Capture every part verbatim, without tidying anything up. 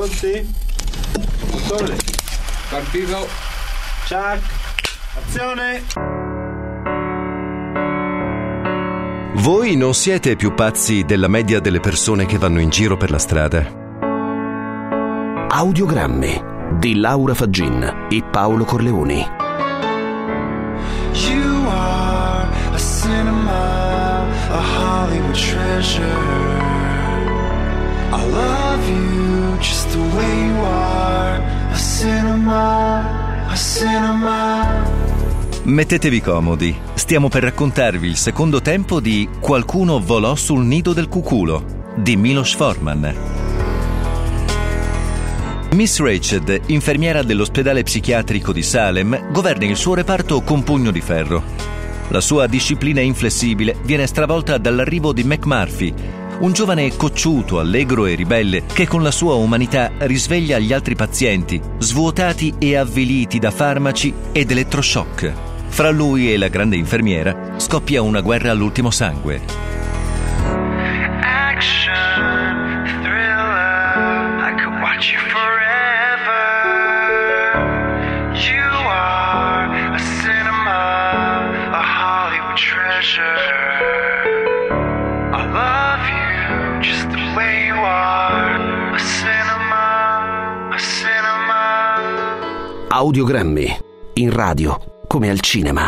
Pronti? Motore. Partito. Ciak. Azione. Voi non siete più pazzi della media delle persone che vanno in giro per la strada. Audiogrammi di Laura Faggin e Paolo Corleoni. You are a cinema, a Hollywood treasure. I love you just the way you are. A cinema, a cinema. Mettetevi comodi, stiamo per raccontarvi il secondo tempo di Qualcuno volò sul nido del cuculo di Milos Forman. Miss Rachel, infermiera dell'ospedale psichiatrico di Salem, governa il suo reparto con pugno di ferro. La sua disciplina inflessibile viene stravolta dall'arrivo di McMurphy, un giovane cocciuto, allegro e ribelle che con la sua umanità risveglia gli altri pazienti, svuotati e avviliti da farmaci ed elettroshock. Fra lui e la grande infermiera scoppia una guerra all'ultimo sangue. Action, thriller, I could watch you forever. You are a cinema, a Hollywood treasure. I love you just the way you are. A cinema, a cinema. Audiogrammi in radio come al cinema.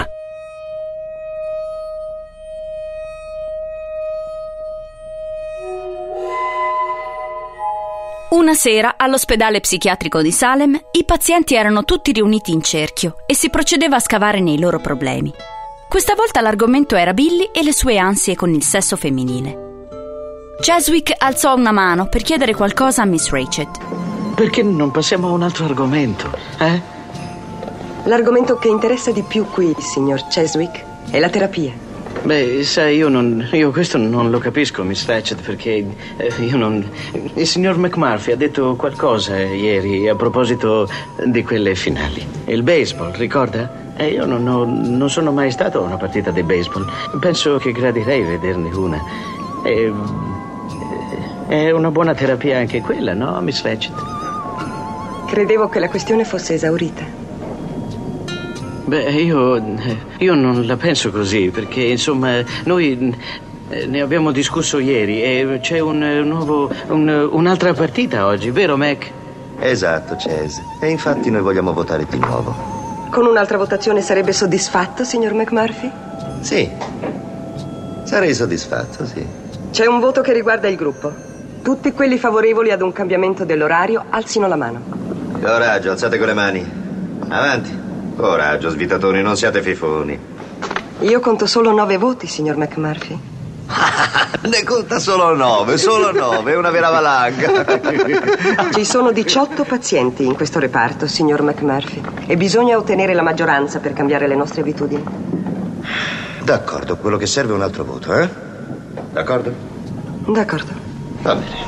Una sera, all'ospedale psichiatrico di Salem, i pazienti erano tutti riuniti in cerchio e si procedeva a scavare nei loro problemi. Questa volta l'argomento era Billy e le sue ansie con il sesso femminile. Cheswick alzò una mano per chiedere qualcosa a Miss Rachel. Perché non passiamo a un altro argomento, eh? L'argomento che interessa di più qui, signor Cheswick, è la terapia. Beh, sai, io non, io questo non lo capisco, Miss Ratched, perché eh, io non... Il signor McMurphy ha detto qualcosa ieri a proposito di quelle finali. Il baseball, ricorda? E io non, ho, non sono mai stato a una partita di baseball. Penso che gradirei vederne una. E, è una buona terapia anche quella, no, Miss Ratched? Credevo che la questione fosse esaurita. Beh, io, io non la penso così, perché insomma noi ne abbiamo discusso ieri e c'è un nuovo, un, un'altra partita oggi, vero Mac? Esatto, Chase. E infatti noi vogliamo votare di nuovo. Con un'altra votazione sarebbe soddisfatto, signor McMurphy? Sì, sarei soddisfatto, sì. C'è un voto che riguarda il gruppo. Tutti quelli favorevoli ad un cambiamento dell'orario alzino la mano. Coraggio, alzate con le mani. Avanti. Coraggio, svitatoni, non siate fifoni. Io conto solo nove voti, signor McMurphy. Ne conta solo nove, solo nove, è una vera valanga. Ci sono diciotto pazienti in questo reparto, signor McMurphy, e bisogna ottenere la maggioranza per cambiare le nostre abitudini. D'accordo, quello che serve è un altro voto, eh? D'accordo? D'accordo. Va bene.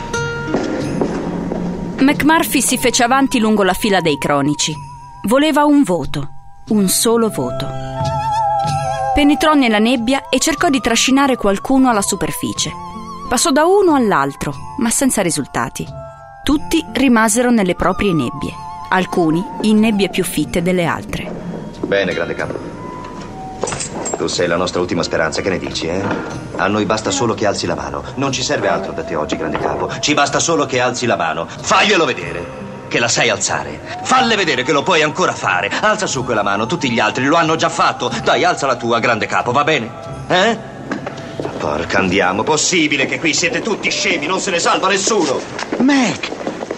McMurphy si fece avanti lungo la fila dei cronici. Voleva un voto, un solo voto. Penetrò nella nebbia e cercò di trascinare qualcuno alla superficie. Passò da uno all'altro, ma senza risultati. Tutti rimasero nelle proprie nebbie, alcuni in nebbie più fitte delle altre. Bene, grande capo. Tu sei la nostra ultima speranza, che ne dici, eh? A noi basta solo che alzi la mano. Non ci serve altro da te oggi, grande capo. Ci basta solo che alzi la mano. Faglielo vedere che la sai alzare. Falle vedere che lo puoi ancora fare. Alza su quella mano, tutti gli altri lo hanno già fatto. Dai, alza la tua, grande capo, va bene? Eh? Porca andiamo, possibile che qui siete tutti scemi, non se ne salva nessuno. Mac!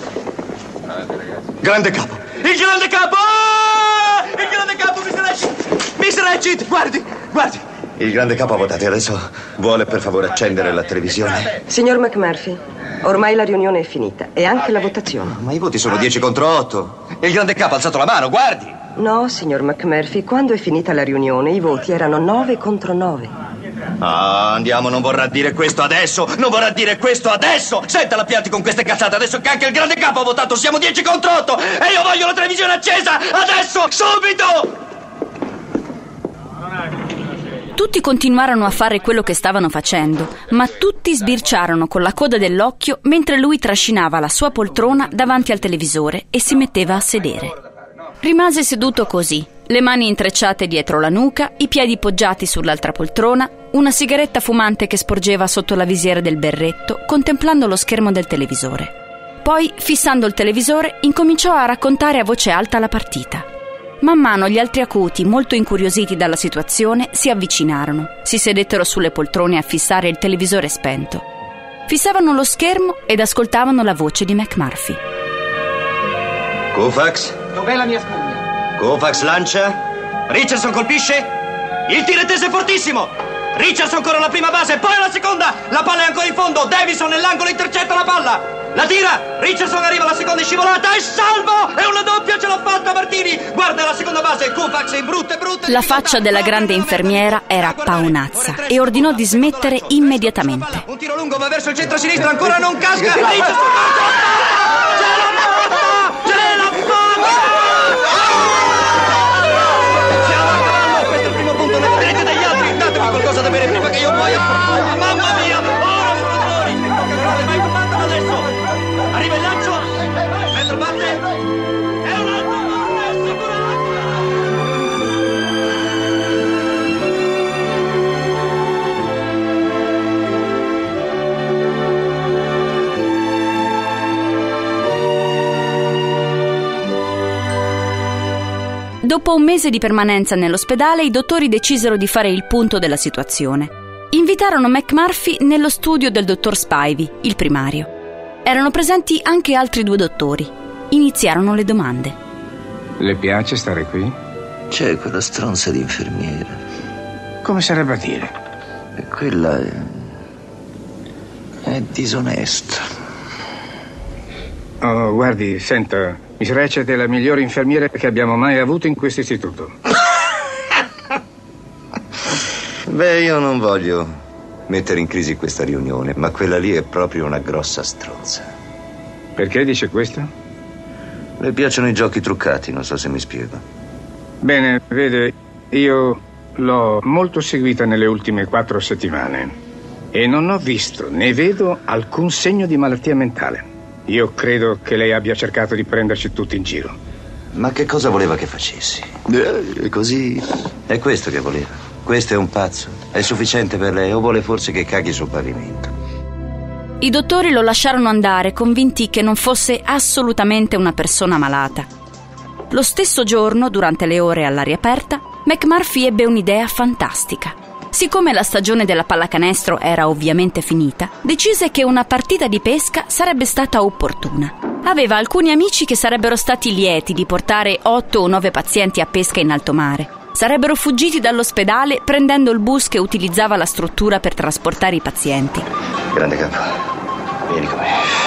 Grande capo! Il grande capo! Ah! Il grande capo, mister Ratched! mister Ratched, guardi, guardi! Il grande capo ha votato e adesso vuole per favore accendere la televisione. Signor McMurphy, ormai la riunione è finita e anche la votazione. Ma i voti sono dieci contro otto. Il grande capo ha alzato la mano, guardi! No, signor McMurphy, quando è finita la riunione i voti erano nove contro nove. Ah, andiamo, non vorrà dire questo adesso! Non vorrà dire questo adesso! Senta la pianti con queste cazzate, adesso che anche il grande capo ha votato, siamo dieci contro otto! E io voglio la televisione accesa! Adesso! Subito! Tutti continuarono a fare quello che stavano facendo, ma tutti sbirciarono con la coda dell'occhio mentre lui trascinava la sua poltrona davanti al televisore e si metteva a sedere. Rimase seduto così, le mani intrecciate dietro la nuca, i piedi poggiati sull'altra poltrona, una sigaretta fumante che sporgeva sotto la visiera del berretto, contemplando lo schermo del televisore. Poi, fissando il televisore, incominciò a raccontare a voce alta la partita. Man mano gli altri acuti, molto incuriositi dalla situazione, si avvicinarono, si sedettero sulle poltrone a fissare il televisore spento. Fissavano lo schermo ed ascoltavano la voce di McMurphy. Koufax? Dov'è la mia spugna? Koufax lancia. Richardson colpisce. Il tiro è teso è fortissimo. Richardson ancora alla prima base, poi alla seconda. La palla è ancora in fondo. Davison nell'angolo intercetta la palla. La tira. Richardson arriva alla seconda scivolata. È salvo. È una doppia, ce l'ha fatta Martini. Guarda la seconda base. Koufax è brutta, è brutta. La faccia della grande infermiera era paonazza e ordinò di smettere immediatamente. Un tiro lungo va verso il centro-sinistra, ancora non casca. Richardson ce l'ha fatta! Ce l'ha fatta! Siamo a cavallo, questo è il primo punto, ne vedrete degli altri. Datemi qualcosa da bere prima che io muoia. Mamma mia, ora sono dolori. Vai comandano adesso. Arriva il lancio. Metro batte. È un altro batte, assicurato. Dopo un mese di permanenza nell'ospedale, i dottori decisero di fare il punto della situazione. Invitarono McMurphy nello studio del dottor Spivey, il primario. Erano presenti anche altri due dottori. Iniziarono le domande. Le piace stare qui? C'è quella stronza di infermiera. Come sarebbe a dire? E quella è... è disonesta. Oh, guardi, senta, Miss Ratched è la migliore infermiera che abbiamo mai avuto in questo istituto. Beh, io non voglio mettere in crisi questa riunione, ma quella lì è proprio una grossa stronza. Perché dice questo? Le piacciono i giochi truccati, non so se mi spiego. Bene, vede, io l'ho molto seguita nelle ultime quattro settimane e non ho visto né vedo alcun segno di malattia mentale. Io credo che lei abbia cercato di prenderci tutti in giro. Ma che cosa voleva che facessi? Eh, così... È questo che voleva. Questo è un pazzo. È sufficiente per lei o vuole forse che caghi sul pavimento? I dottori lo lasciarono andare, convinti che non fosse assolutamente una persona malata. Lo stesso giorno, durante le ore all'aria aperta, McMurphy ebbe un'idea fantastica. Siccome la stagione della pallacanestro era ovviamente finita, decise che una partita di pesca sarebbe stata opportuna. Aveva alcuni amici che sarebbero stati lieti di portare otto o nove pazienti a pesca in alto mare. Sarebbero fuggiti dall'ospedale prendendo il bus che utilizzava la struttura per trasportare i pazienti. Grande capo, vieni con me.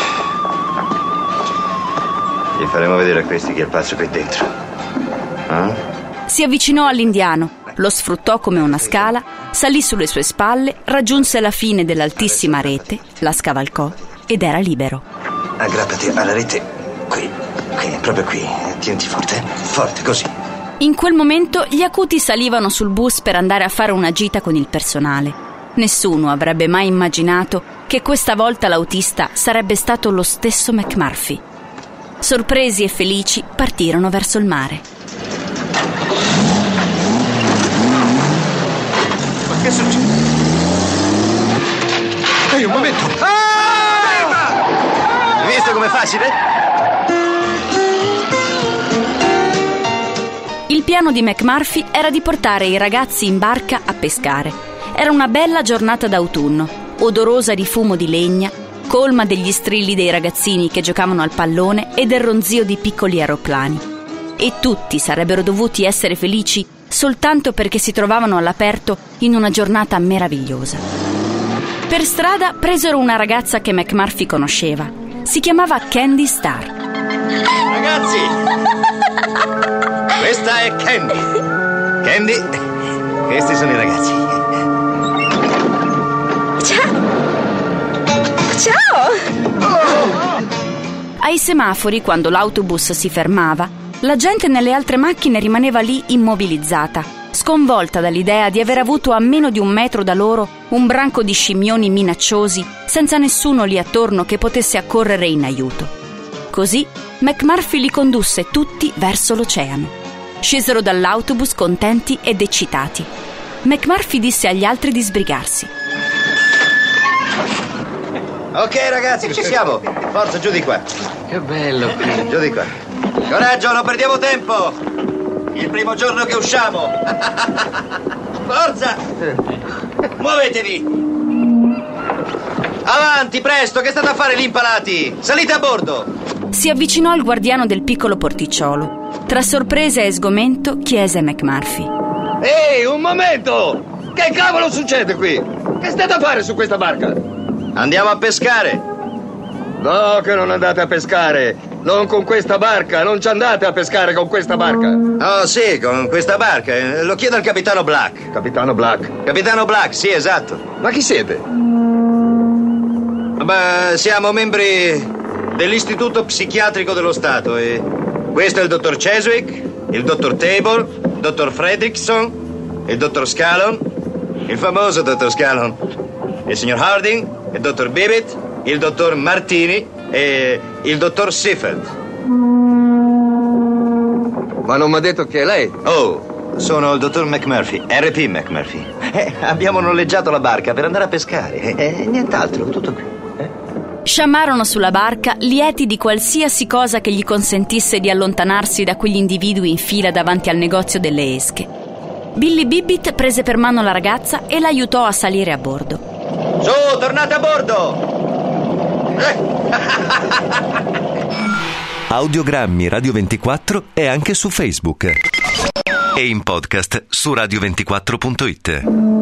Gli faremo vedere a questi chi è il pazzo qui dentro. Eh? Si avvicinò all'indiano, lo sfruttò come una scala, salì sulle sue spalle, raggiunse la fine dell'altissima rete, la scavalcò ed era libero. Aggrappati alla rete, qui, qui, proprio qui. Tienti forte, forte, così. In quel momento gli acuti salivano sul bus per andare a fare una gita con il personale. Nessuno avrebbe mai immaginato che questa volta l'autista sarebbe stato lo stesso McMurphy. Sorpresi e felici partirono verso il mare. Che succede? Ehi, un momento! Ah! Hai visto com'è facile? Il piano di McMurphy era di portare i ragazzi in barca a pescare. Era una bella giornata d'autunno, odorosa di fumo di legna, colma degli strilli dei ragazzini che giocavano al pallone e del ronzio di piccoli aeroplani. E tutti sarebbero dovuti essere felici soltanto perché si trovavano all'aperto in una giornata meravigliosa. Per strada presero una ragazza che McMurphy conosceva. Si chiamava Candy Starr. Ragazzi, questa è Candy. Candy, questi sono i ragazzi. Ciao! Ciao! Ai semafori, quando l'autobus si fermava, la gente nelle altre macchine rimaneva lì immobilizzata, sconvolta dall'idea di aver avuto a meno di un metro da loro un branco di scimmioni minacciosi senza nessuno lì attorno che potesse accorrere in aiuto. Così McMurphy li condusse tutti verso l'oceano. Scesero dall'autobus contenti ed eccitati. McMurphy disse agli altri di sbrigarsi. Ok ragazzi, ci siamo. Forza, giù di qua. Che bello qui. Giù di qua. Coraggio, non perdiamo tempo. Il primo giorno che usciamo. Forza. Muovetevi. Avanti, presto, che state a fare lì impalati? Salite a bordo. Si avvicinò al guardiano del piccolo porticciolo. Tra sorpresa e sgomento chiese McMurphy. Ehi, un momento! Che cavolo succede qui? Che state a fare su questa barca? Andiamo a pescare. No, che non andate a pescare. Non con questa barca, non ci andate a pescare con questa barca. Oh sì, con questa barca. Lo chiedo al capitano Black. Capitano Black? Capitano Black, sì, esatto. Ma chi siete? Beh, siamo membri dell'Istituto Psichiatrico dello Stato e questo è il dottor Cheswick, il dottor Table, il dottor Fredrickson, il dottor Scallon, il famoso dottor Scallon, il signor Harding, il dottor Bibbit, il dottor Martini e il dottor Seafeld. Ma non mi ha detto che è lei? Oh, sono il dottor McMurphy, R P McMurphy. Eh, abbiamo noleggiato la barca per andare a pescare e eh, nient'altro, tutto qui. Sciamarono sulla barca, lieti di qualsiasi cosa che gli consentisse di allontanarsi da quegli individui in fila davanti al negozio delle esche. Billy Bibbit prese per mano la ragazza e l'aiutò a salire a bordo. Su, tornate a bordo! Audiogrammi Radio ventiquattro è anche su Facebook e in podcast su radio ventiquattro punto it.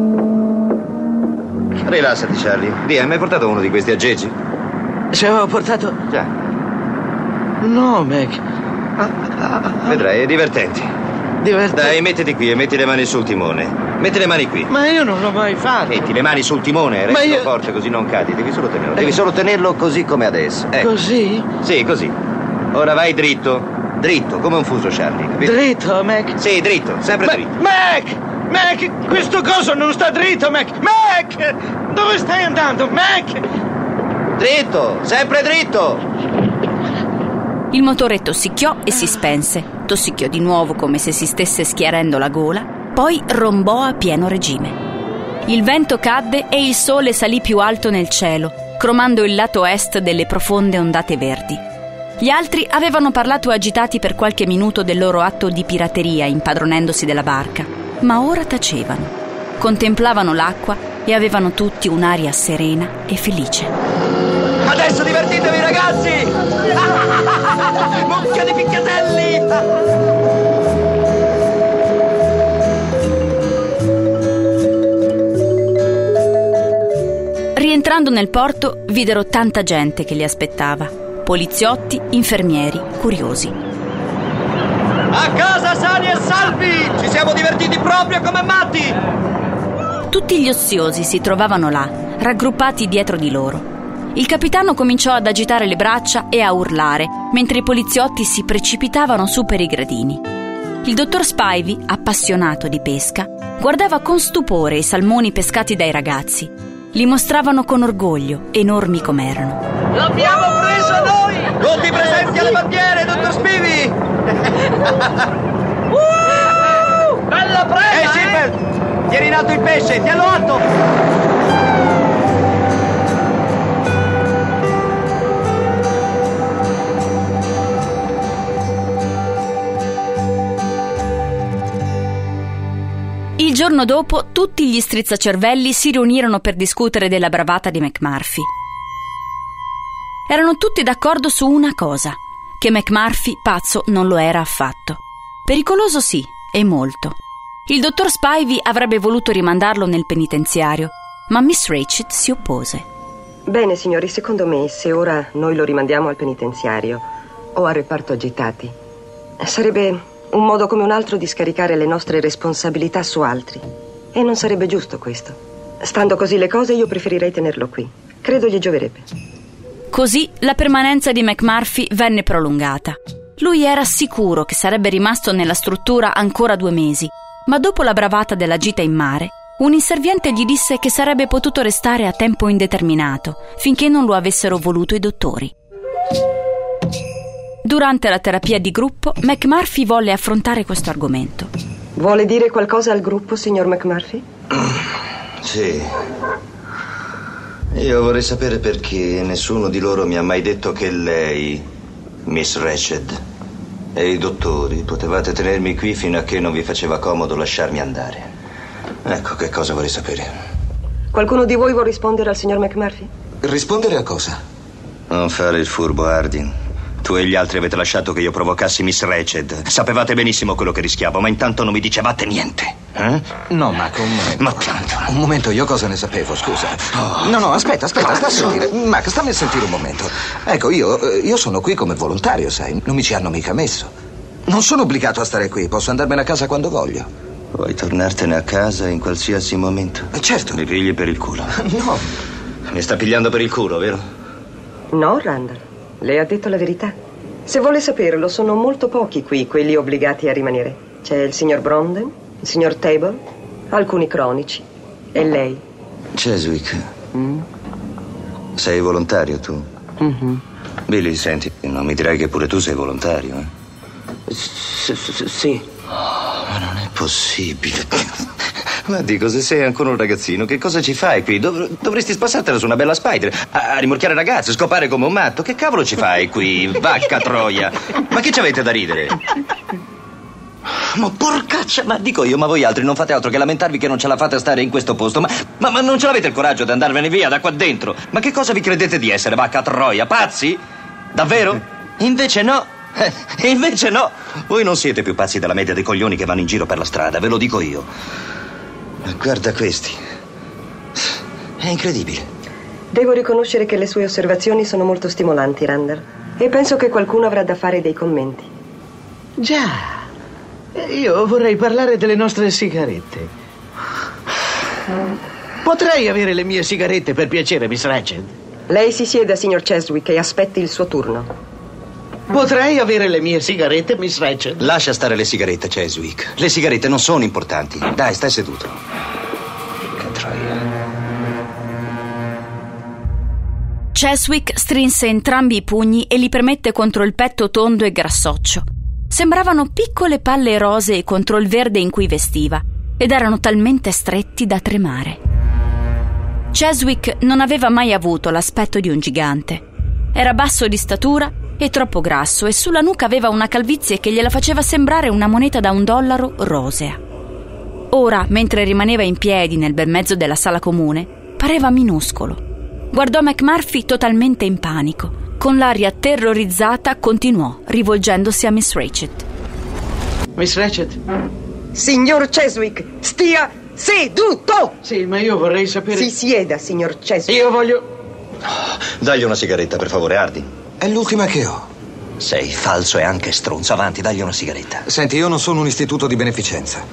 Rilassati, Charlie. Via, mi hai portato uno di questi aggeggi? Se ho portato... Già. No, Mac. Vedrai, è divertente. Divertente? Dai, mettiti qui e metti le mani sul timone. Metti le mani qui. Ma io non l'ho mai fatto. Metti le mani sul timone, resta io... forte così non cadi. Devi solo tenerlo. Devi solo tenerlo così come adesso. Ecco. Così? Sì, così. Ora vai dritto. Dritto, come un fuso, Charlie. Capito? Dritto, Mac? Sì, dritto, sempre Ma... dritto. Mac! Mac, questo coso non sta dritto, Mac! Mac! Dove stai andando, Mac? Dritto, sempre dritto. Il motore tossicchiò e si spense. Tossicchiò di nuovo come se si stesse schiarendo la gola, poi rombò a pieno regime. Il vento cadde e il sole salì più alto nel cielo, cromando il lato est delle profonde ondate verdi. Gli altri avevano parlato agitati per qualche minuto del loro atto di pirateria impadronendosi della barca, ma ora tacevano. Contemplavano l'acqua e avevano tutti un'aria serena e felice. Adesso divertitevi, ragazzi! Mucchia di picchiatelli! Rientrando nel porto, videro tanta gente che li aspettava. Poliziotti, infermieri, curiosi. A casa sani e salvi! Ci siamo divertiti proprio come matti! Tutti gli oziosi si trovavano là, raggruppati dietro di loro. Il capitano cominciò ad agitare le braccia e a urlare, mentre i poliziotti si precipitavano su per i gradini. Il dottor Spivey, appassionato di pesca, guardava con stupore i salmoni pescati dai ragazzi. Li mostravano con orgoglio, enormi com'erano. L'abbiamo preso noi! Tutti presenti alle bandiere, dottor Spivey! uh, bella presa! Ehi, Silver! Eh? Tieni in alto il pesce, tienilo alto! Il giorno dopo, tutti gli strizzacervelli si riunirono per discutere della bravata di McMurphy. Erano tutti d'accordo su una cosa, che McMurphy pazzo non lo era affatto. Pericoloso sì, e molto. Il dottor Spivey avrebbe voluto rimandarlo nel penitenziario, ma Miss Ratched si oppose. Bene, signori, secondo me, se ora noi lo rimandiamo al penitenziario o al reparto agitati, sarebbe un modo come un altro di scaricare le nostre responsabilità su altri. E non sarebbe giusto questo. Stando così le cose, io preferirei tenerlo qui. Credo gli gioverebbe. Così la permanenza di McMurphy venne prolungata. Lui era sicuro che sarebbe rimasto nella struttura ancora due mesi, Ma dopo la bravata della gita in mare, un inserviente gli disse che sarebbe potuto restare a tempo indeterminato, finché non lo avessero voluto i dottori. Durante la terapia di gruppo, McMurphy volle affrontare questo argomento. Vuole dire qualcosa al gruppo, signor McMurphy? Sì. Io vorrei sapere perché nessuno di loro mi ha mai detto che lei, Miss Ratched, e i dottori potevate tenermi qui fino a che non vi faceva comodo lasciarmi andare. Ecco che cosa vorrei sapere. Qualcuno di voi vuol rispondere al signor McMurphy? Rispondere a cosa? Non fare il furbo, Hardin. Tu e gli altri avete lasciato che io provocassi Miss Ratched. Sapevate benissimo quello che rischiavo, ma intanto non mi dicevate niente. Eh? No, Mac, un momento. Ma tanto. Un momento, io cosa ne sapevo, scusa. Oh. No, no, aspetta, aspetta, sta a sentire. Mac, stammi a sentire un momento. Ecco, io, io sono qui come volontario, sai. Non mi ci hanno mica messo. Non sono obbligato a stare qui, posso andarmene a casa quando voglio. Vuoi tornartene a casa in qualsiasi momento? Eh, certo. Mi pigli per il culo. No. Mi sta pigliando per il culo, vero? No, Randall. Lei ha detto la verità. Se vuole saperlo, sono molto pochi qui quelli obbligati a rimanere. C'è il signor Brondon, il signor Table, alcuni cronici e lei. Cheswick, Mm? sei volontario tu? Mhm. Billy, senti, non mi dirai che pure tu sei volontario, eh? S- s- sì. Oh, ma non è possibile. Ma dico, se sei ancora un ragazzino, che cosa ci fai qui? Dov- dovresti spassartela su una bella spider, a, a rimorchiare ragazze, scopare come un matto. Che cavolo ci fai qui, vacca troia? Ma che ci avete da ridere? Ma porcaccia, ma dico io, ma voi altri non fate altro che lamentarvi che non ce la fate a stare in questo posto. Ma, ma, ma non ce l'avete il coraggio di andarvene via da qua dentro? Ma che cosa vi credete di essere, vacca troia? Pazzi? Davvero? Invece no. Eh, invece no. Voi non siete più pazzi della media dei coglioni che vanno in giro per la strada, ve lo dico io. Ma guarda questi. È incredibile. Devo riconoscere che le sue osservazioni sono molto stimolanti, Randall. E penso che qualcuno avrà da fare dei commenti. Già. Io vorrei parlare delle nostre sigarette. Potrei avere le mie sigarette, per piacere, Miss Ratched? Lei si sieda, signor Cheswick, e aspetti il suo turno. Potrei avere le mie sigarette, Miss Ratched? Lascia stare le sigarette, Cheswick. Le sigarette non sono importanti. Dai, stai seduto. Che troia. Cheswick strinse entrambi i pugni e li premette contro il petto tondo e grassoccio. Sembravano piccole palle rosee contro il verde in cui vestiva ed erano talmente stretti da tremare. Cheswick non aveva mai avuto l'aspetto di un gigante. Era basso di statura e troppo grasso e sulla nuca aveva una calvizie che gliela faceva sembrare una moneta da un dollaro rosea. Ora, mentre rimaneva in piedi nel bel mezzo della sala comune, pareva minuscolo. Guardò McMurphy totalmente in panico. Con l'aria terrorizzata continuò, rivolgendosi a Miss Ratched. Miss Ratched? Signor Cheswick, stia seduto! Sì, ma io vorrei sapere... Si sieda, signor Cheswick. Io voglio... Dagli una sigaretta, per favore, Hardy. È l'ultima che ho. Sei falso e anche stronzo. Avanti, dagli una sigaretta. Senti, io non sono un istituto di beneficenza.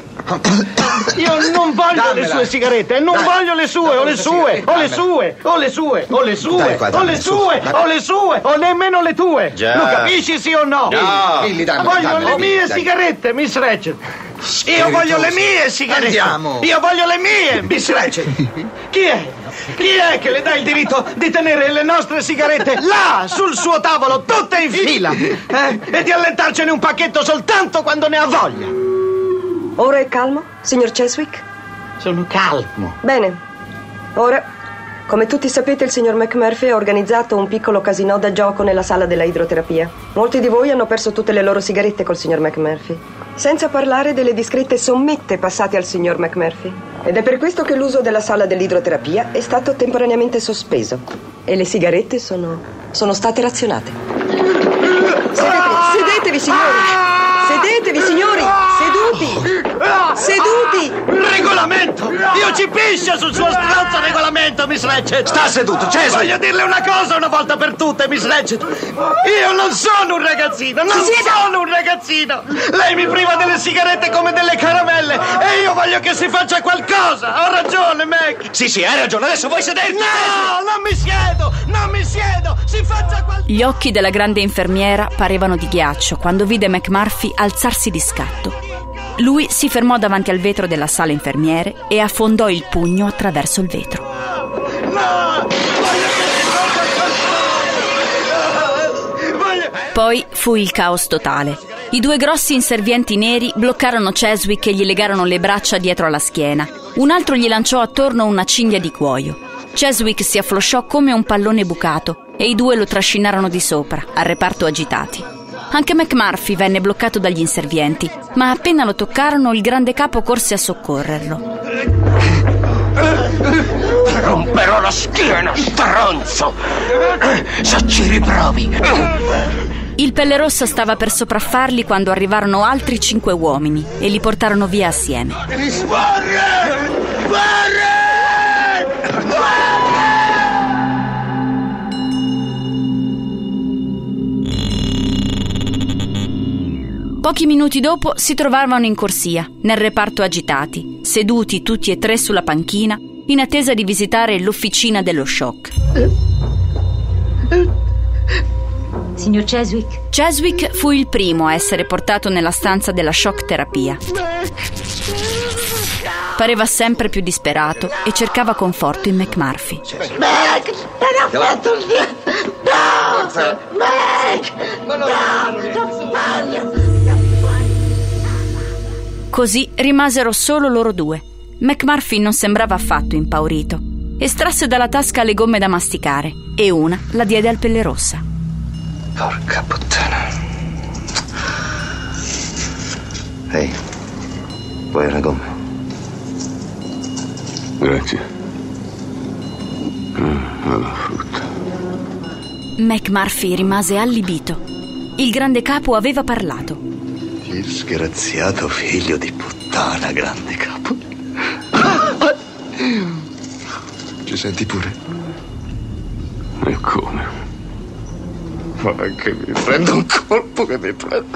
Io non voglio Dammela. le sue sigarette, non Dai. voglio le sue, o le sue, o le sue, o le sue, o le sue, Dai qua, o dammela, le su. sue, Ma- o le sue, o nemmeno le tue. Già. Lo capisci, sì o no? No. Billy, dammela, Voglio dammela, le Billy, mie dai. sigarette, Miss Ratched. Io voglio le mie sigarette. Andiamo. Io voglio le mie, Miss Ratched. Chi è? Chi è che le dà il diritto di tenere le nostre sigarette là, sul suo tavolo, tutte in fila? Eh? E di allentarcene un pacchetto soltanto quando ne ha voglia? Ora è calmo, signor Cheswick? Sono calmo. Bene. Ora, come tutti sapete, il signor McMurphy ha organizzato un piccolo casinò da gioco nella sala della idroterapia. Molti di voi hanno perso tutte le loro sigarette col signor McMurphy. Senza parlare delle discrete sommette passate al signor McMurphy. Ed è per questo che l'uso della sala dell'idroterapia è stato temporaneamente sospeso. E le sigarette sono, sono state razionate. Sedetevi, sedetevi, signori! Sedetevi, signori! Seduti! Seduti! Regolamento! Io ci piscio sul suo stronzo regolamento, Miss Ratched! Sta seduto, Cheswick. Voglio dirle una cosa una volta per tutte, Miss Ratched! Io non sono un ragazzino, non sono un ragazzino! Lei mi priva delle sigarette come delle caramelle e io voglio che si faccia qualcosa! Ho ragione, Mac! Sì, sì, hai ragione. Adesso vuoi sederti? No, non mi siedo! Non mi siedo! Si faccia qualcosa! Gli occhi della grande infermiera parevano di ghiaccio quando vide McMurphy alzarsi di scatto. Lui si fermò davanti al vetro della sala infermiere e affondò il pugno attraverso il vetro. Poi fu il caos totale. I due grossi inservienti neri bloccarono Cheswick e gli legarono le braccia dietro alla schiena. Un altro gli lanciò attorno una cinghia di cuoio. Cheswick si afflosciò come un pallone bucato e i due lo trascinarono di sopra, al reparto agitati. Anche McMurphy venne bloccato dagli inservienti, ma appena lo toccarono il grande capo corse a soccorrerlo. Romperò la schiena, stronzo! Se ci riprovi! Il Pelle Rossa stava per sopraffarli quando arrivarono altri cinque uomini e li portarono via assieme. Guarda! Guarda! Pochi minuti dopo si trovavano in corsia, nel reparto agitati, seduti tutti e tre sulla panchina, in attesa di visitare l'officina dello shock. Signor Cheswick? Cheswick fu il primo a essere portato nella stanza della shock terapia. Pareva sempre più disperato e cercava conforto in McMurphy. Mac! Non ho fatto niente! No! Mac! No! Così rimasero solo loro due. McMurphy non sembrava affatto impaurito. Estrasse dalla tasca le gomme da masticare e una la diede al Pelle Rossa. Porca puttana. Ehi, vuoi una gomma? Grazie. Ah, alla frutta. McMurphy rimase allibito. Il grande capo aveva parlato. Il disgraziato figlio di puttana, grande capo. Ci senti pure? E come? Ma che mi prendo un colpo che mi prendo.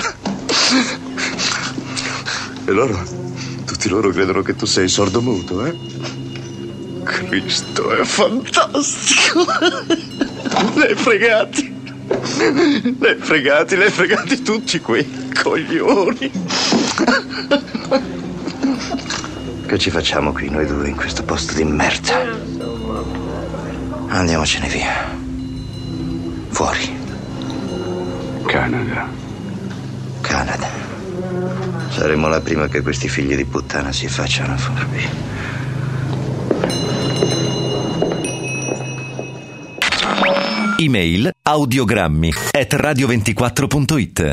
E loro, tutti loro credono che tu sei sordomuto, eh? Cristo, è fantastico! Li hai fregati! Li hai fregati, li hai fregati tutti quei coglioni! Che ci facciamo qui noi due in questo posto di merda? Andiamocene via. Fuori. Canada. Canada. Saremo la prima che questi figli di puttana si facciano furbi. Email audiogrammi at radio ventiquattro punto it.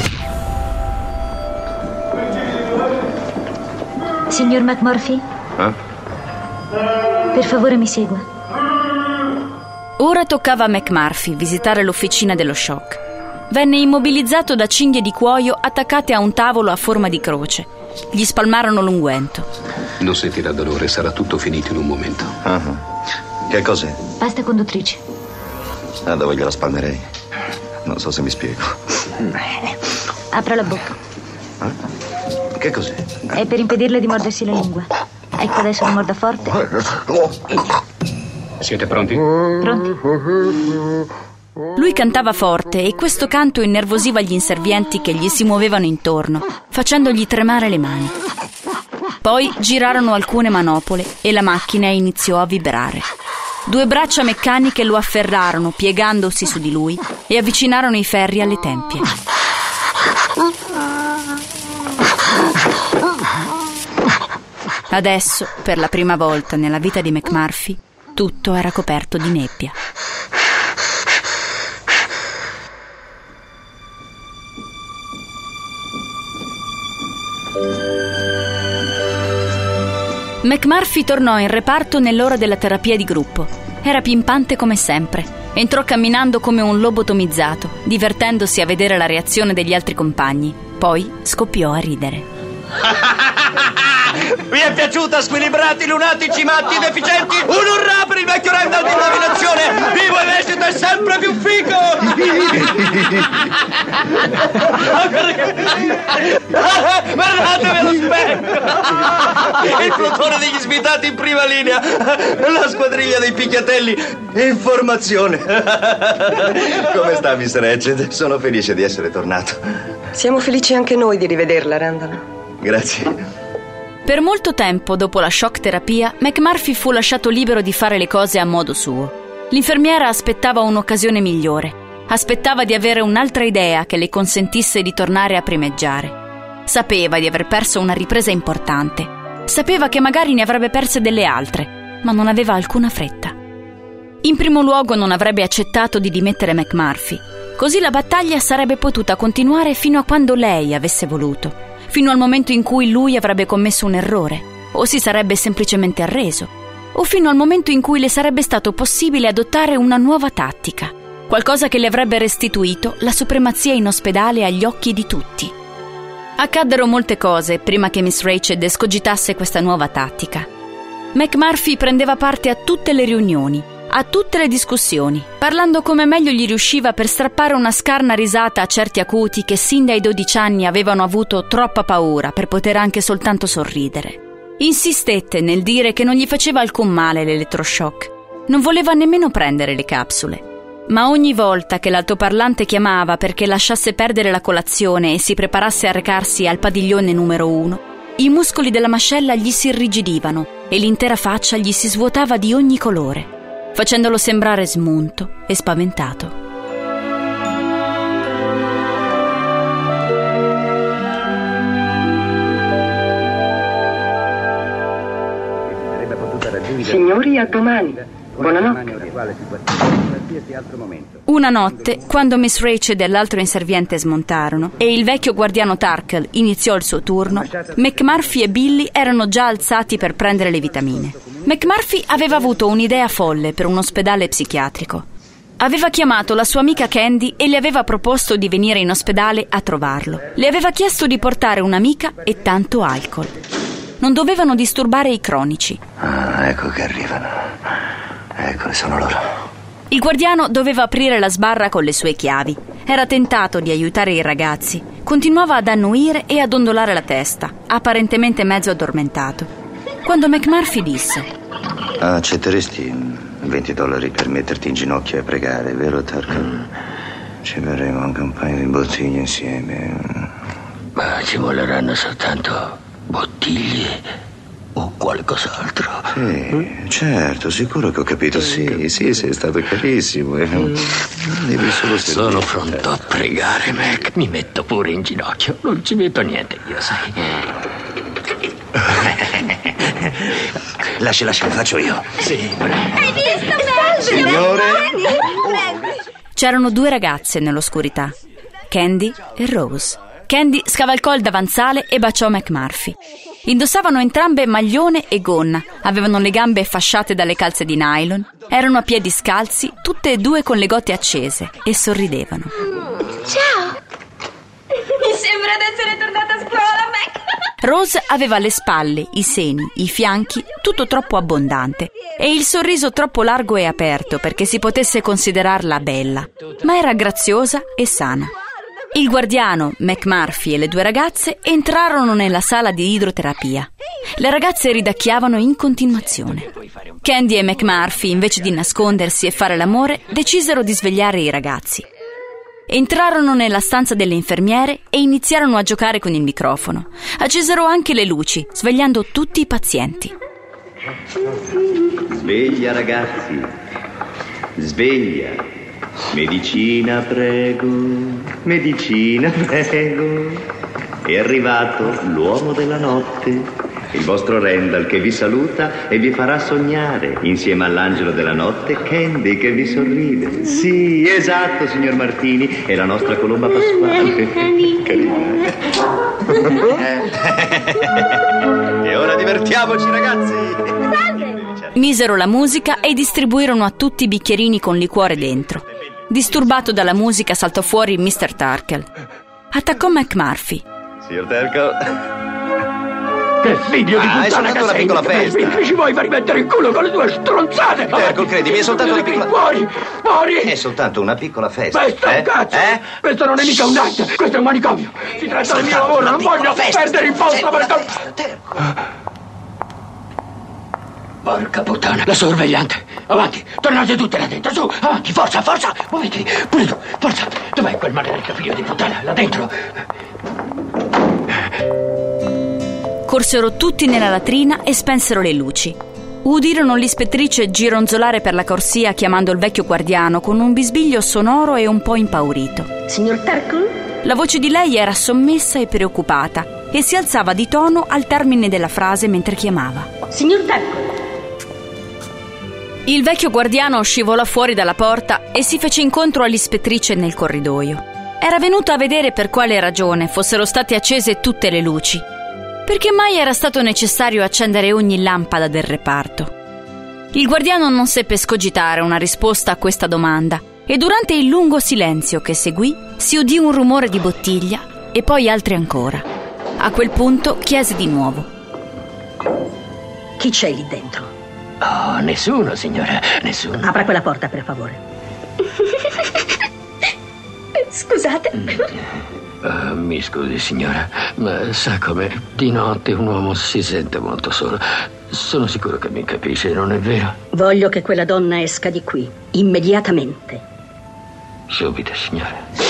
Signor McMurphy? Eh? Per favore mi segua. Ora toccava a McMurphy visitare l'officina dello shock. Venne immobilizzato da cinghie di cuoio attaccate a un tavolo a forma di croce. Gli spalmarono l'unguento. Non sentirà dolore, sarà tutto finito in un momento. Uh-huh. Che cos'è? Pasta conduttrice. Ah, dove gliela spalmerei? Non so se mi spiego. Apra la bocca. Eh? Che cos'è? È per impedirle di mordersi la lingua. Ecco, adesso la morda forte. Siete pronti? Pronti? Lui cantava forte e questo canto innervosiva gli inservienti che gli si muovevano intorno, facendogli tremare le mani. Poi girarono alcune manopole e la macchina iniziò a vibrare. Due braccia meccaniche lo afferrarono, piegandosi su di lui, e avvicinarono i ferri alle tempie. Adesso, per la prima volta nella vita di McMurphy, tutto era coperto di nebbia. McMurphy tornò in reparto nell'ora della terapia di gruppo. Era pimpante come sempre. Entrò camminando come un lobotomizzato, divertendosi a vedere la reazione degli altri compagni. Poi scoppiò a ridere. Vi è piaciuta, squilibrati, lunatici, matti, deficienti? Un urrà per il vecchio Randall di dominazione! Vivo e l'esito è sempre più figo! Guardatevi allo specchio! Il plotone degli svitati in prima linea! La squadriglia dei picchiatelli in formazione! Come sta, mister Hatchet? Sono felice di essere tornato. Siamo felici anche noi di rivederla, Randall. Grazie. Per molto tempo dopo la shock terapia, McMurphy fu lasciato libero di fare le cose a modo suo. L'infermiera aspettava un'occasione migliore. Aspettava di avere un'altra idea che le consentisse di tornare a primeggiare. Sapeva di aver perso una ripresa importante. Sapeva che magari ne avrebbe perse delle altre, ma non aveva alcuna fretta. In primo luogo non avrebbe accettato di dimettere McMurphy. Così la battaglia sarebbe potuta continuare fino a quando lei avesse voluto. Fino al momento in cui lui avrebbe commesso un errore, o si sarebbe semplicemente arreso, o fino al momento in cui le sarebbe stato possibile adottare una nuova tattica, qualcosa che le avrebbe restituito la supremazia in ospedale agli occhi di tutti. Accaddero molte cose prima che Miss Rachel escogitasse questa nuova tattica. McMurphy prendeva parte a tutte le riunioni, a tutte le discussioni, parlando come meglio gli riusciva per strappare una scarna risata a certi acuti che sin dai dodici anni avevano avuto troppa paura per poter anche soltanto sorridere. Insistette nel dire che non gli faceva alcun male l'elettroshock. Non voleva nemmeno prendere le capsule. Ma ogni volta che l'altoparlante chiamava perché lasciasse perdere la colazione e si preparasse a recarsi al padiglione numero uno, i muscoli della mascella gli si irrigidivano e l'intera faccia gli si svuotava di ogni colore, facendolo sembrare smunto e spaventato. Signori, a domani. Buonanotte. Una notte, quando Miss Rachel e l'altro inserviente smontarono e il vecchio guardiano Tarkle iniziò il suo turno, McMurphy e Billy erano già alzati per prendere le vitamine. McMurphy aveva avuto un'idea folle per un ospedale psichiatrico. Aveva chiamato la sua amica Candy e le aveva proposto di venire in ospedale a trovarlo. Le aveva chiesto di portare un'amica e tanto alcol. Non dovevano disturbare i cronici. Ah, ecco che arrivano. Eccoli, sono loro. Il guardiano doveva aprire la sbarra con le sue chiavi. Era tentato di aiutare i ragazzi. Continuava ad annuire e ad ondolare la testa, apparentemente mezzo addormentato. Quando McMurphy disse: accetteresti venti dollari per metterti in ginocchio e pregare, vero Tarkle? Ci berremo anche un paio di bottiglie insieme. Ma ci voleranno soltanto bottiglie o qualcos'altro? Sì, certo, sicuro che ho capito. Sì, sì, sei stato carissimo. Eh. Devi solo Sono pronto a pregare, Mac. Mi metto pure in ginocchio. Non ci metto niente io, sai. Lascia, lascia, lo faccio io. Sì, Hai visto, Mac? Signore? C'erano due ragazze nell'oscurità, Candy e Rose. Candy scavalcò il davanzale e baciò McMurphy. Indossavano entrambe maglione e gonna, avevano le gambe fasciate dalle calze di nylon, erano a piedi scalzi, tutte e due con le gote accese, e sorridevano. Ciao! Mi sembra di essere tornata a scuola, Mac! Rose aveva le spalle, i seni, i fianchi, tutto troppo abbondante, e il sorriso troppo largo e aperto perché si potesse considerarla bella, ma era graziosa e sana. Il guardiano, McMurphy e le due ragazze entrarono nella sala di idroterapia. Le ragazze ridacchiavano in continuazione. Candy e McMurphy, invece di nascondersi e fare l'amore, decisero di svegliare i ragazzi. Entrarono nella stanza delle infermiere e iniziarono a giocare con il microfono. Accesero anche le luci, svegliando tutti i pazienti. Sveglia, ragazzi. Sveglia. Medicina, prego. Medicina, prego. È arrivato l'uomo della notte, il vostro Randall, che vi saluta e vi farà sognare, insieme all'angelo della notte, Candy, che vi sorride. Sì, esatto, signor Martini, è la nostra colomba pasquale. Carina. E ora divertiamoci, ragazzi. Misero la musica e distribuirono a tutti i bicchierini con liquore dentro. Disturbato dalla musica saltò fuori mister Tarkle. Attaccò McMurphy. Signor Tarkle. Che figlio di ah, puttana è soltanto che una sei! piccola festa. Mi ci vuoi far mettere il culo con le tue stronzate! Tarkle, credimi, è soltanto una piccola... Fuori! Fuori! È soltanto una piccola festa. Festa eh? un cazzo! Eh? Questo non è mica un night, questo è un manicomio! Si tratta del mio lavoro, non voglio festa. perdere il posto per colpa... Porca puttana, la sorvegliante! Avanti, tornate tutte là dentro, su! Avanti, forza, forza! Muoviti, pure tu, forza! Dov'è quel maledetto figlio di puttana? Là dentro! Corsero tutti nella latrina e spensero le luci. Udirono l'ispettrice gironzolare per la corsia chiamando il vecchio guardiano con un bisbiglio sonoro e un po' impaurito. Signor Tarkle? La voce di lei era sommessa e preoccupata e si alzava di tono al termine della frase mentre chiamava. Signor Tarkle? Il vecchio guardiano scivolò fuori dalla porta e si fece incontro all'ispettrice nel corridoio. Era venuto a vedere per quale ragione fossero state accese tutte le luci. Perché mai era stato necessario accendere ogni lampada del reparto? Il guardiano non seppe scogitare una risposta a questa domanda e durante il lungo silenzio che seguì si udì un rumore di bottiglia e poi altri ancora. A quel punto chiese di nuovo. Chi c'è lì dentro? Oh, nessuno, signora, nessuno. Apra quella porta, per favore. Scusate. Uh, mi scusi, signora, ma sa come di notte un uomo si sente molto solo. Sono sicuro che mi capisce, non è vero? Voglio che quella donna esca di qui, immediatamente. Subito, signora.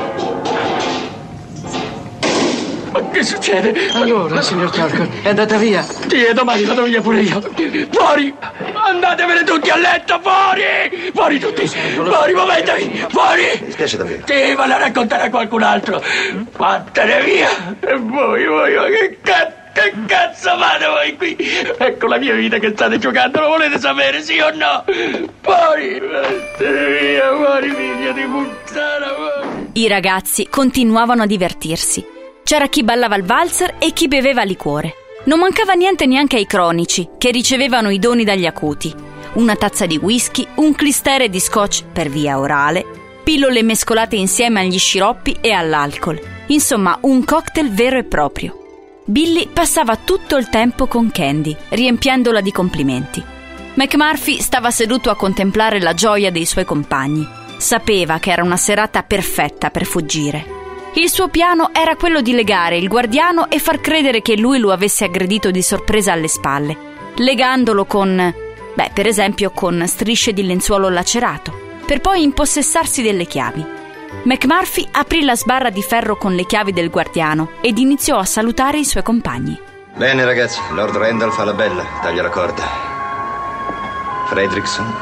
Ma che succede? Allora, signor Tarkle, è andata via. Sì, e domani vado via pure io. Fuori! Andatevene tutti a letto, fuori! Fuori tutti! Fuori, muovetevi! Fuori! Mi dispiace davvero. Sì, vanno a raccontare a qualcun altro. Vattene via! E voi, voi, voi, che cazzo, che cazzo fate voi qui? Ecco la mia vita che state giocando, lo volete sapere, sì o no? Fuori! Vattene via, fuori, figlia di puttana, fuori! I ragazzi continuavano a divertirsi. C'era chi ballava il valzer e chi beveva liquore. Non mancava niente neanche ai cronici, che ricevevano i doni dagli acuti. Una tazza di whisky, un clistere di scotch per via orale, pillole mescolate insieme agli sciroppi e all'alcol. Insomma, un cocktail vero e proprio. Billy passava tutto il tempo con Candy, riempiendola di complimenti. McMurphy stava seduto a contemplare la gioia dei suoi compagni. Sapeva che era una serata perfetta per fuggire. Il suo piano era quello di legare il guardiano e far credere che lui lo avesse aggredito di sorpresa alle spalle, legandolo con, beh, per esempio con strisce di lenzuolo lacerato, per poi impossessarsi delle chiavi. McMurphy aprì la sbarra di ferro con le chiavi del guardiano ed iniziò a salutare i suoi compagni. Bene, ragazzi, Lord Randall fa la bella, taglia la corda. Fredrickson,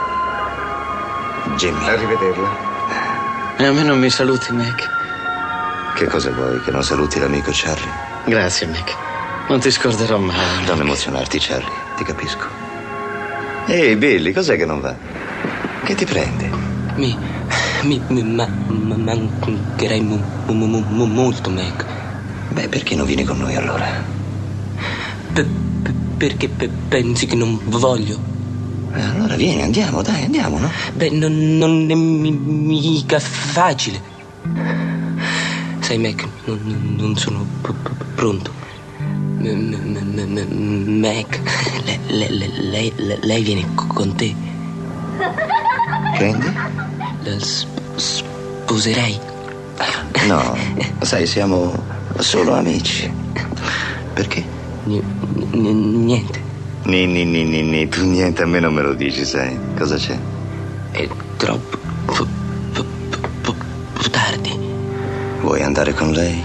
Jimmy. Arrivederla. E a me non mi saluti, Mac. Che cosa vuoi? Che non saluti l'amico Charlie? Grazie, Mac. Non ti scorderò mai. Non emozionarti, Charlie, ti capisco. Ehi, Billy, cos'è che non va? Che ti prende? Mi... mi... mi ma, ma, mancherei mo, mo, mo, mo, molto, Mac. Beh, perché non vieni con noi allora? Per, per, perché pe, pensi che non voglio? Eh, allora vieni, andiamo, dai, andiamo, no? Beh, non, non è mi, mica facile. Sai, Mac, non, non sono pr- pr- pronto. M- m- m- Mac, lei, lei, lei, lei viene con te. Candy? La sp- sposerei. No, sai, siamo solo amici. Perché? N- n- niente. Ni, ni, ni, ni, ni, tu niente a me non me lo dici, sai. Cosa c'è? È troppo f- f- f- f- tardi. Vuoi andare con lei?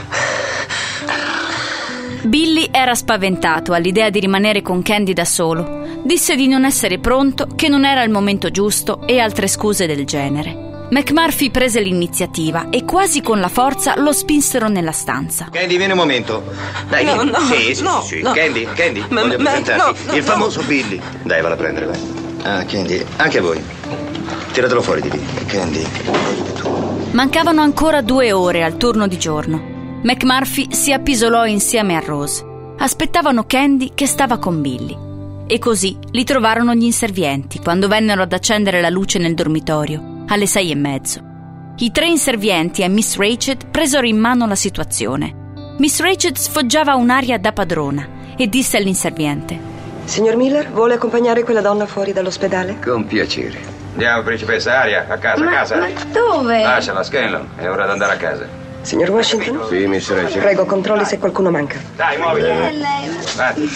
Billy era spaventato all'idea di rimanere con Candy da solo. Disse di non essere pronto, che non era il momento giusto e altre scuse del genere. McMurphy prese l'iniziativa e quasi con la forza lo spinsero nella stanza. Candy, vieni un momento. Dai, no, vieni. no, sì, sì, no, sì, sì. no. Candy, Candy, Ma- voglio ma- presentarti. no, no, il famoso no. Billy. Dai, valla a prendere, vai. Ah, Candy, anche a voi. Tiratelo fuori di lì. Candy. Mancavano ancora due ore al turno di giorno. McMurphy si appisolò insieme a Rose. Aspettavano Candy che stava con Billy. E così li trovarono gli inservienti quando vennero ad accendere la luce nel dormitorio, alle sei e mezzo. I tre inservienti e Miss Rachel presero in mano la situazione. Miss Rachel sfoggiava un'aria da padrona e disse all'inserviente: Signor Miller, vuole accompagnare quella donna fuori dall'ospedale? Con piacere. Andiamo, principessa Aria, a casa, Ma- a casa. ma dove? Lasciala, Scanlon, è ora di andare a casa. Signor Washington? Sì, Miss Rachel. Prego, controlli se qualcuno manca. Dai, muoviti. Vai.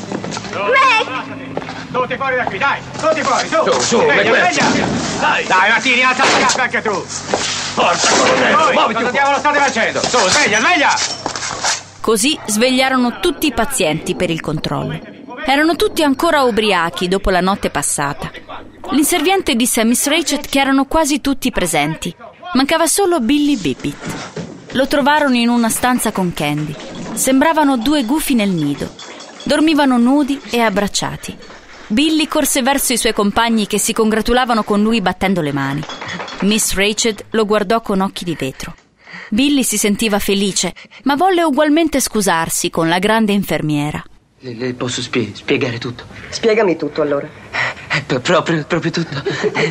Tutti fuori da qui, dai! Tutti fuori, su! Su, su, Sveglia, Macbeth. sveglia! Dai. Dai, Martini, alza la cappa anche tu! Forza, colonnello, Voi, muoviti cosa un po'. diavolo state facendo? Su, sveglia, sveglia! Così svegliarono tutti i pazienti per il controllo. Erano tutti ancora ubriachi dopo la notte passata. L'inserviente disse a Miss Ratched che erano quasi tutti presenti. Mancava solo Billy Bibbit. Lo trovarono in una stanza con Candy. Sembravano due gufi nel nido. Dormivano nudi e abbracciati. Billy corse verso i suoi compagni che si congratulavano con lui battendo le mani. Miss Ratched lo guardò con occhi di vetro. Billy si sentiva felice, ma volle ugualmente scusarsi con la grande infermiera. Le, le posso spie- spiegare tutto? Spiegami tutto, allora. P- proprio, proprio tutto.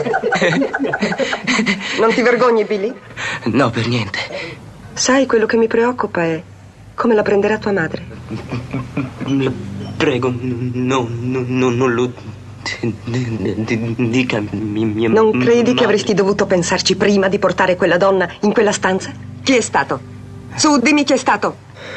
Non ti vergogni, Billy? No, per niente. Sai, quello che mi preoccupa è come la prenderà tua madre. La prego, no, no, no, non lo dica mia Non madre. credi che avresti dovuto pensarci prima di portare quella donna in quella stanza? Chi è stato? Su, dimmi chi è stato.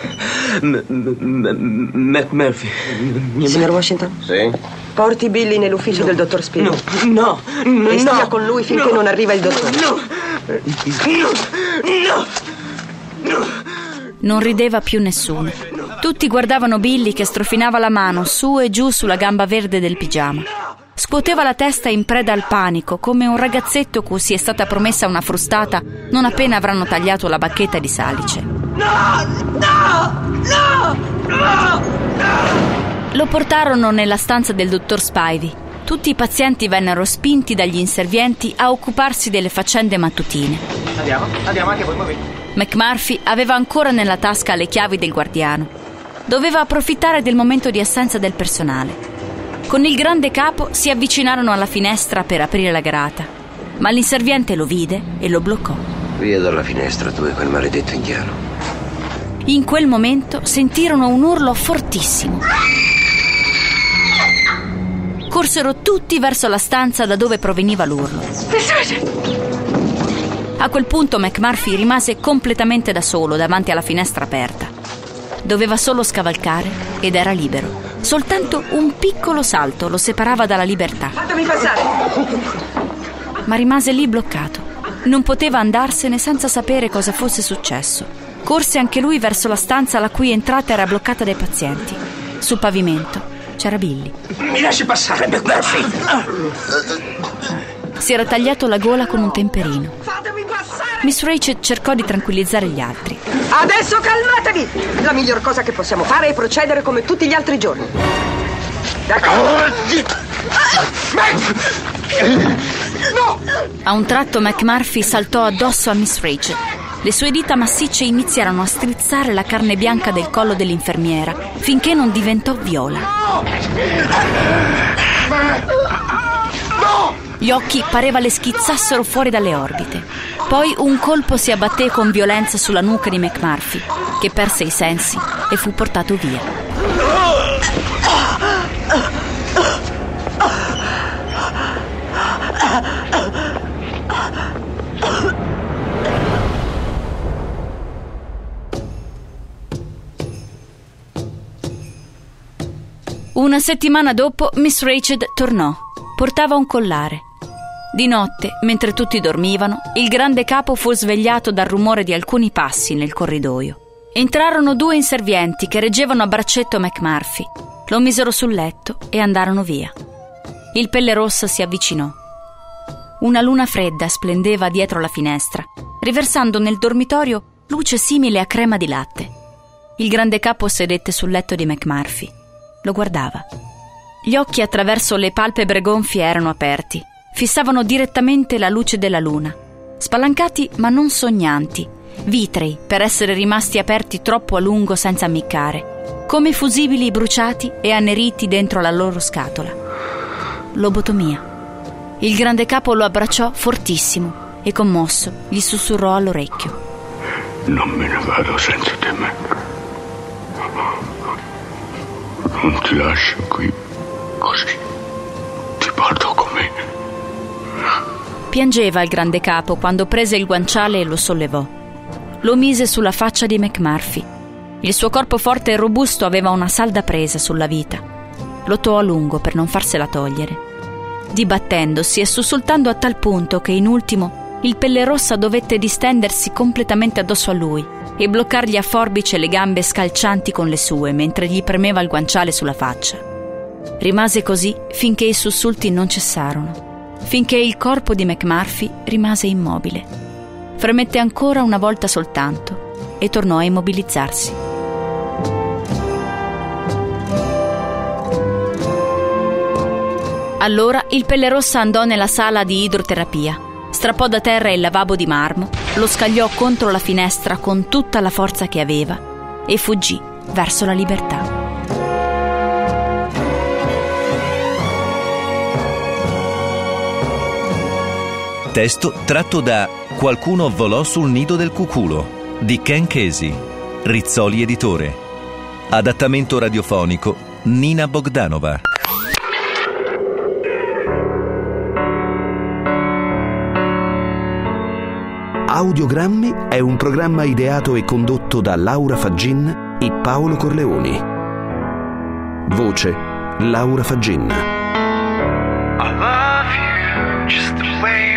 McMurphy. Signor Washington? Sì? Porti Billy nell'ufficio del dottor Speedy. No, no, E stia no, con lui finché no, non arriva il dottore. No, no, no, no. Non rideva più nessuno. Tutti guardavano Billy che strofinava la mano su e giù sulla gamba verde del pigiama. Scuoteva la testa in preda al panico, come un ragazzetto cui si è stata promessa una frustata non appena avranno tagliato la bacchetta di salice. No! No! No! No! Lo portarono nella stanza del dottor Spivey. Tutti i pazienti vennero spinti dagli inservienti a occuparsi delle faccende mattutine. Andiamo, andiamo anche voi, muovete. McMurphy aveva ancora nella tasca le chiavi del guardiano. Doveva approfittare del momento di assenza del personale. Con il grande capo si avvicinarono alla finestra per aprire la grata, ma l'inserviente lo vide e lo bloccò. Via dalla finestra, tu e quel maledetto indiano. In quel momento sentirono un urlo fortissimo. Corsero tutti verso la stanza da dove proveniva l'urlo. A quel punto McMurphy rimase completamente da solo davanti alla finestra aperta. Doveva solo scavalcare ed era libero. Soltanto un piccolo salto lo separava dalla libertà. Fatemi passare! Ma rimase lì bloccato. Non poteva andarsene senza sapere cosa fosse successo. Corse anche lui verso la stanza la cui entrata era bloccata dai pazienti. Sul pavimento c'era Billy. Mi lasci passare, McMurphy! Si era tagliato la gola con un temperino. Miss Ratched cercò di tranquillizzare gli altri. Adesso calmatevi! La miglior cosa che possiamo fare è procedere come tutti gli altri giorni. D'accordo? No! A un tratto McMurphy saltò addosso a Miss Ratched. Le sue dita massicce iniziarono a strizzare la carne bianca del collo dell'infermiera finché non diventò viola. Gli occhi pareva le schizzassero fuori dalle orbite. Poi un colpo si abbatté con violenza sulla nuca di McMurphy, che perse i sensi e fu portato via. Una settimana dopo Miss Ratched tornò. Portava un collare. Di notte, mentre tutti dormivano, il grande capo fu svegliato dal rumore di alcuni passi nel corridoio. Entrarono due inservienti che reggevano a braccetto McMurphy. Lo misero sul letto e andarono via. Il pelle rossa si avvicinò. Una luna fredda splendeva dietro la finestra, riversando nel dormitorio luce simile a crema di latte. Il grande capo sedette sul letto di McMurphy. Lo guardava. Gli occhi attraverso le palpebre gonfie erano aperti. Fissavano direttamente la luce della luna. Spalancati ma non sognanti, vitrei per essere rimasti aperti troppo a lungo senza ammiccare, come fusibili bruciati e anneriti dentro la loro scatola. Lobotomia. Il grande capo lo abbracciò fortissimo e commosso gli sussurrò all'orecchio. Non me ne vado senza te, Mac. Non ti lascio qui così. Ti porto con me. Piangeva il grande capo quando prese il guanciale e lo sollevò. Lo mise sulla faccia di McMurphy. Il suo corpo forte e robusto aveva una salda presa sulla vita. Lottò a lungo per non farsela togliere, dibattendosi e sussultando a tal punto che in ultimo il Pelle Rossa dovette distendersi completamente addosso a lui e bloccargli a forbice le gambe scalcianti con le sue mentre gli premeva il guanciale sulla faccia. Rimase così finché i sussulti non cessarono, finché il corpo di McMurphy rimase immobile. Fremette ancora una volta soltanto e tornò a immobilizzarsi. Allora il Pelle Rossa andò nella sala di idroterapia, strappò da terra il lavabo di marmo, lo scagliò contro la finestra con tutta la forza che aveva e fuggì verso la libertà. Testo tratto da Qualcuno volò sul nido del cuculo di Ken Casey, Rizzoli editore. Adattamento radiofonico Nina Bogdanova. Audiogrammi è un programma ideato e condotto da Laura Faggin e Paolo Corleoni. Voce Laura Faggin. I love you just the way